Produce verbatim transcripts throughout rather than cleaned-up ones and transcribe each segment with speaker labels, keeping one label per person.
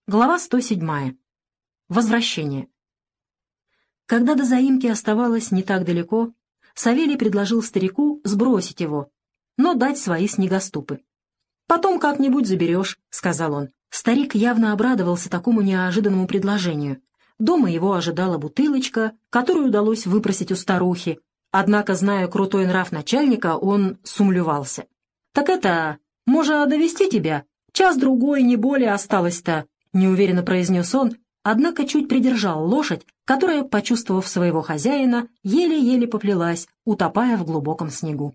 Speaker 1: Глава сто седьмая. Возвращение. Когда до заимки оставалось не так далеко, Савелий предложил старику сбросить его, но дать свои снегоступы. «Потом как-нибудь заберешь», — сказал он. Старик явно обрадовался такому неожиданному предложению. Дома его ожидала бутылочка, которую удалось выпросить у старухи, однако, зная крутой нрав начальника, он сумлевался. «Так это, может, довести тебя? Час-другой, не более осталось-то», — неуверенно произнес он, однако чуть придержал лошадь, которая, почувствовав своего хозяина, еле-еле поплелась, утопая в глубоком снегу.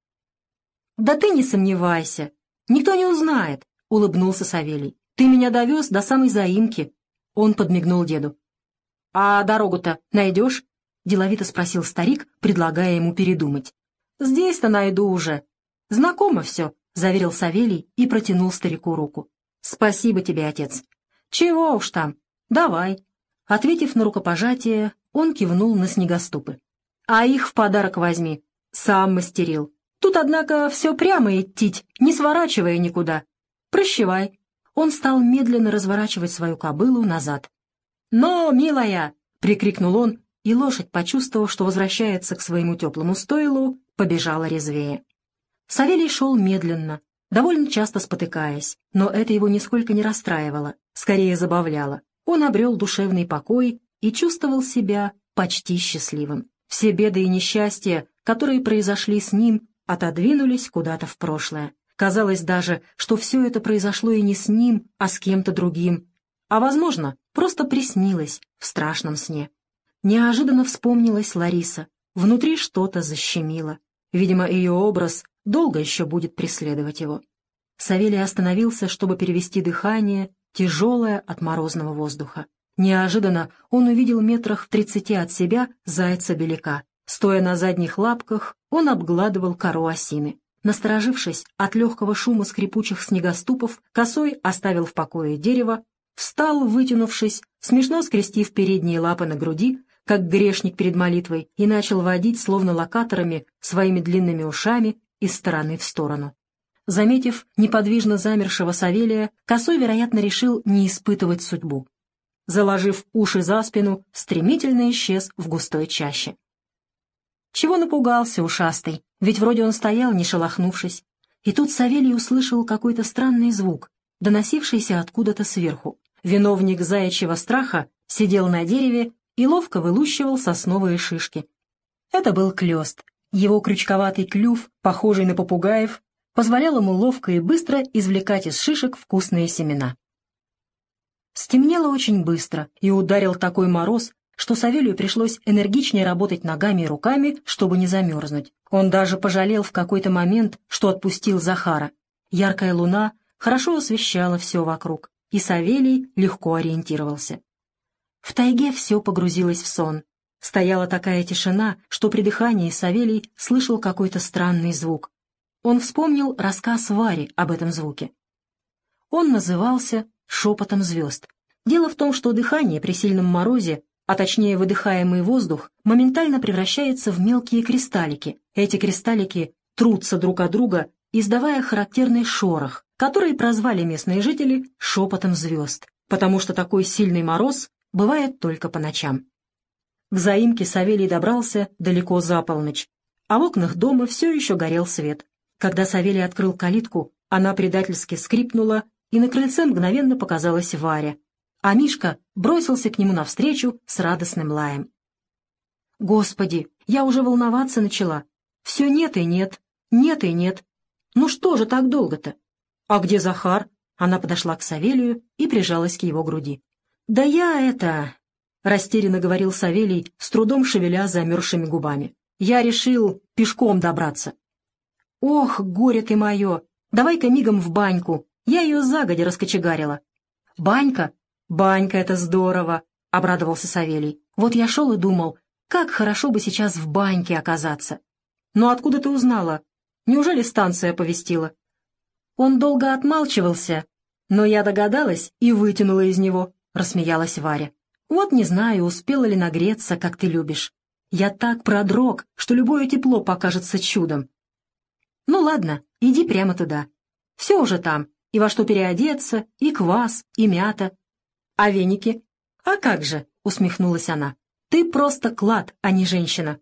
Speaker 1: «Да ты не сомневайся, никто не узнает», — улыбнулся Савелий. «Ты меня довез до самой заимки». Он подмигнул деду. «А дорогу-то найдешь?» — деловито спросил старик, предлагая ему передумать. «Здесь-то найду уже. Знакомо все», — заверил Савелий и протянул старику руку. «Спасибо тебе, отец». «Чего уж там, давай». Ответив на рукопожатие, он кивнул на снегоступы. «А их в подарок возьми. Сам мастерил. Тут, однако, все прямо идти, не сворачивая никуда. Прощавай». Он стал медленно разворачивать свою кобылу назад. «Но, милая!» — прикрикнул он, и лошадь, почувствовав, что возвращается к своему теплому стойлу, побежала резвее. Савелий шел медленно, довольно часто спотыкаясь, но это его нисколько не расстраивало, скорее забавляло. Он обрел душевный покой и чувствовал себя почти счастливым. Все беды и несчастья, которые произошли с ним, отодвинулись куда-то в прошлое. Казалось даже, что все это произошло и не с ним, а с кем-то другим, а, возможно, просто приснилось в страшном сне. Неожиданно вспомнилась Лариса, внутри что-то защемило. Видимо, ее образ долго еще будет преследовать его. Савелий остановился, чтобы перевести дыхание, тяжелое от морозного воздуха. Неожиданно он увидел метрах в тридцати от себя зайца-беляка. Стоя на задних лапках, он обгладывал кору осины. Насторожившись от легкого шума скрипучих снегоступов, косой оставил в покое дерево, встал, вытянувшись, смешно скрестив передние лапы на груди, как грешник перед молитвой, и начал водить, словно локаторами, своими длинными ушами из стороны в сторону. Заметив неподвижно замершего Савелия, косой, вероятно, решил не испытывать судьбу. Заложив уши за спину, стремительно исчез в густой чаще. Чего напугался ушастый? Ведь вроде он стоял, не шелохнувшись. И тут Савелий услышал какой-то странный звук, доносившийся откуда-то сверху. Виновник заячьего страха сидел на дереве и ловко вылущивал сосновые шишки. Это был клёст. Его крючковатый клюв, похожий на попугаев, позволял ему ловко и быстро извлекать из шишек вкусные семена. Стемнело очень быстро, и ударил такой мороз, что Савелию пришлось энергичнее работать ногами и руками, чтобы не замерзнуть. Он даже пожалел в какой-то момент, что отпустил Захара. Яркая луна хорошо освещала все вокруг, и Савелий легко ориентировался. В тайге все погрузилось в сон. Стояла такая тишина, что при дыхании Савелий слышал какой-то странный звук. Он вспомнил рассказ Вари об этом звуке. Он назывался «шепотом звезд». Дело в том, что дыхание при сильном морозе, а точнее выдыхаемый воздух, моментально превращается в мелкие кристаллики. Эти кристаллики трутся друг от друга, издавая характерный шорох, который прозвали местные жители «шепотом звезд», потому что такой сильный мороз бывает только по ночам. К заимке Савелий добрался далеко за полночь, а в окнах дома все еще горел свет. Когда Савелий открыл калитку, она предательски скрипнула, и на крыльце мгновенно показалась Варя, а Мишка бросился к нему навстречу с радостным лаем. «Господи, я уже волноваться начала. Все нет и нет, нет и нет. Ну что же так долго-то? А где Захар?» Она подошла к Савелию и прижалась к его груди. «Да я это...» — растерянно говорил Савелий, с трудом шевеля замерзшими губами. «Я решил пешком добраться». «Ох, горе ты мое! Давай-ка мигом в баньку. Я ее загодя раскочегарила». «Банька? Банька — это здорово!» — обрадовался Савелий. «Вот я шел и думал, как хорошо бы сейчас в баньке оказаться». «Ну откуда ты узнала? Неужели станция оповестила?» Он долго отмалчивался, но я догадалась и вытянула из него, — рассмеялась Варя. «Вот не знаю, успела ли нагреться, как ты любишь. Я так продрог, что любое тепло покажется чудом». «Ну ладно, иди прямо туда. Все уже там, и во что переодеться, и квас, и мята. А веники? А как же, усмехнулась она. Ты просто клад, а не женщина.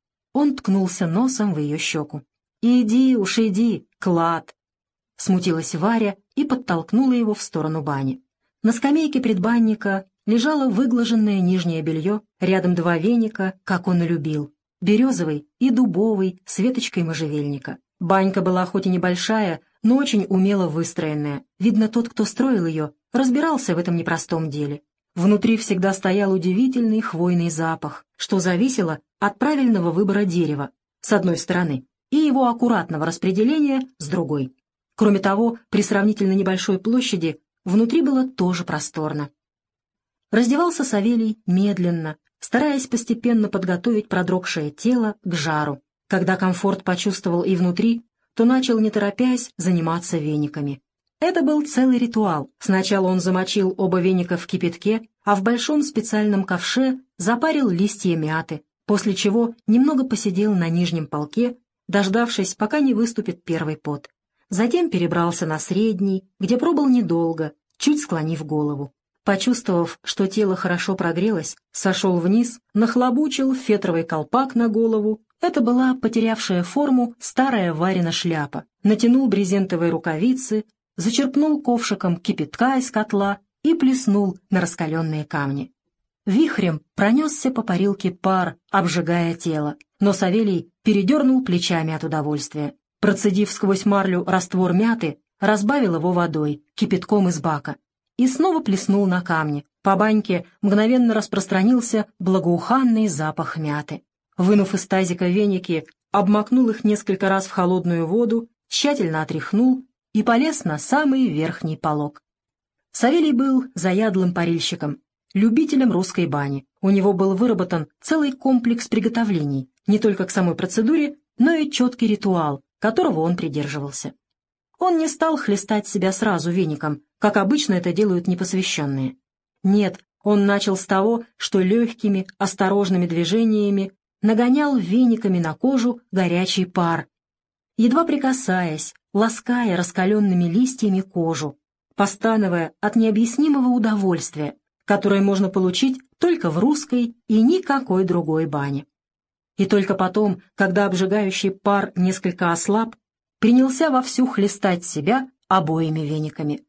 Speaker 1: Он ткнулся носом в ее щеку. Иди уж, иди, клад. Смутилась Варя и подтолкнула его в сторону бани. На скамейке предбанника лежало выглаженное нижнее белье, рядом два веника, как он и любил, березовый и дубовый с веточкой можжевельника. Банька была хоть и небольшая, но очень умело выстроенная. Видно, тот, кто строил ее, разбирался в этом непростом деле. Внутри всегда стоял удивительный хвойный запах, что зависело от правильного выбора дерева, с одной стороны, и его аккуратного распределения, с другой. Кроме того, при сравнительно небольшой площади внутри было тоже просторно. Раздевался Савелий медленно, стараясь постепенно подготовить продрогшее тело к жару. Когда комфорт почувствовал и внутри, то начал, не торопясь, заниматься вениками. Это был целый ритуал. Сначала он замочил оба веника в кипятке, а в большом специальном ковше запарил листья мяты, после чего немного посидел на нижнем полке, дождавшись, пока не выступит первый пот. Затем перебрался на средний, где пробыл недолго, чуть склонив голову. Почувствовав, что тело хорошо прогрелось, сошел вниз, нахлобучил фетровый колпак на голову. Это была потерявшая форму старая Варина шляпа. Натянул брезентовые рукавицы, зачерпнул ковшиком кипятка из котла и плеснул на раскаленные камни. Вихрем пронесся по парилке пар, обжигая тело, но Савелий передернул плечами от удовольствия. Процедив сквозь марлю раствор мяты, разбавил его водой, кипятком из бака, и снова плеснул на камни. По баньке мгновенно распространился благоуханный запах мяты. Вынув из тазика веники, обмакнул их несколько раз в холодную воду, тщательно отряхнул и полез на самый верхний полог. Савелий был заядлым парильщиком, любителем русской бани. У него был выработан целый комплекс приготовлений, не только к самой процедуре, но и четкий ритуал, которого он придерживался. Он не стал хлестать себя сразу веником, как обычно это делают непосвященные. Нет, он начал с того, что легкими, осторожными движениями нагонял вениками на кожу горячий пар, едва прикасаясь, лаская раскаленными листьями кожу, постановая от необъяснимого удовольствия, которое можно получить только в русской и никакой другой бане. И только потом, когда обжигающий пар несколько ослаб, принялся вовсю хлестать себя обоими вениками.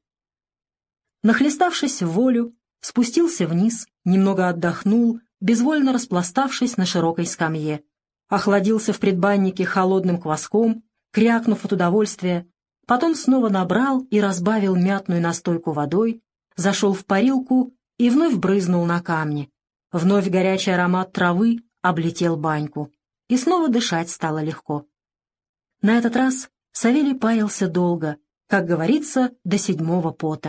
Speaker 1: Нахлеставшись в волю, спустился вниз, немного отдохнул, безвольно распластавшись на широкой скамье, охладился в предбаннике холодным кваском, крякнув от удовольствия, потом снова набрал и разбавил мятную настойку водой, зашел в парилку и вновь брызнул на камни. Вновь горячий аромат травы облетел баньку, и снова дышать стало легко. На этот раз Савелий паялся долго, как говорится, до седьмого пота.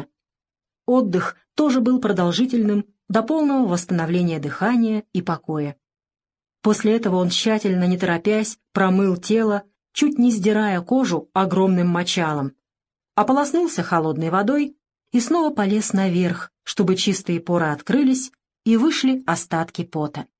Speaker 1: Отдых тоже был продолжительным, до полного восстановления дыхания и покоя. После этого он тщательно, не торопясь, промыл тело, чуть не сдирая кожу огромным мочалом, ополоснулся холодной водой и снова полез наверх, чтобы чистые поры открылись и вышли остатки пота.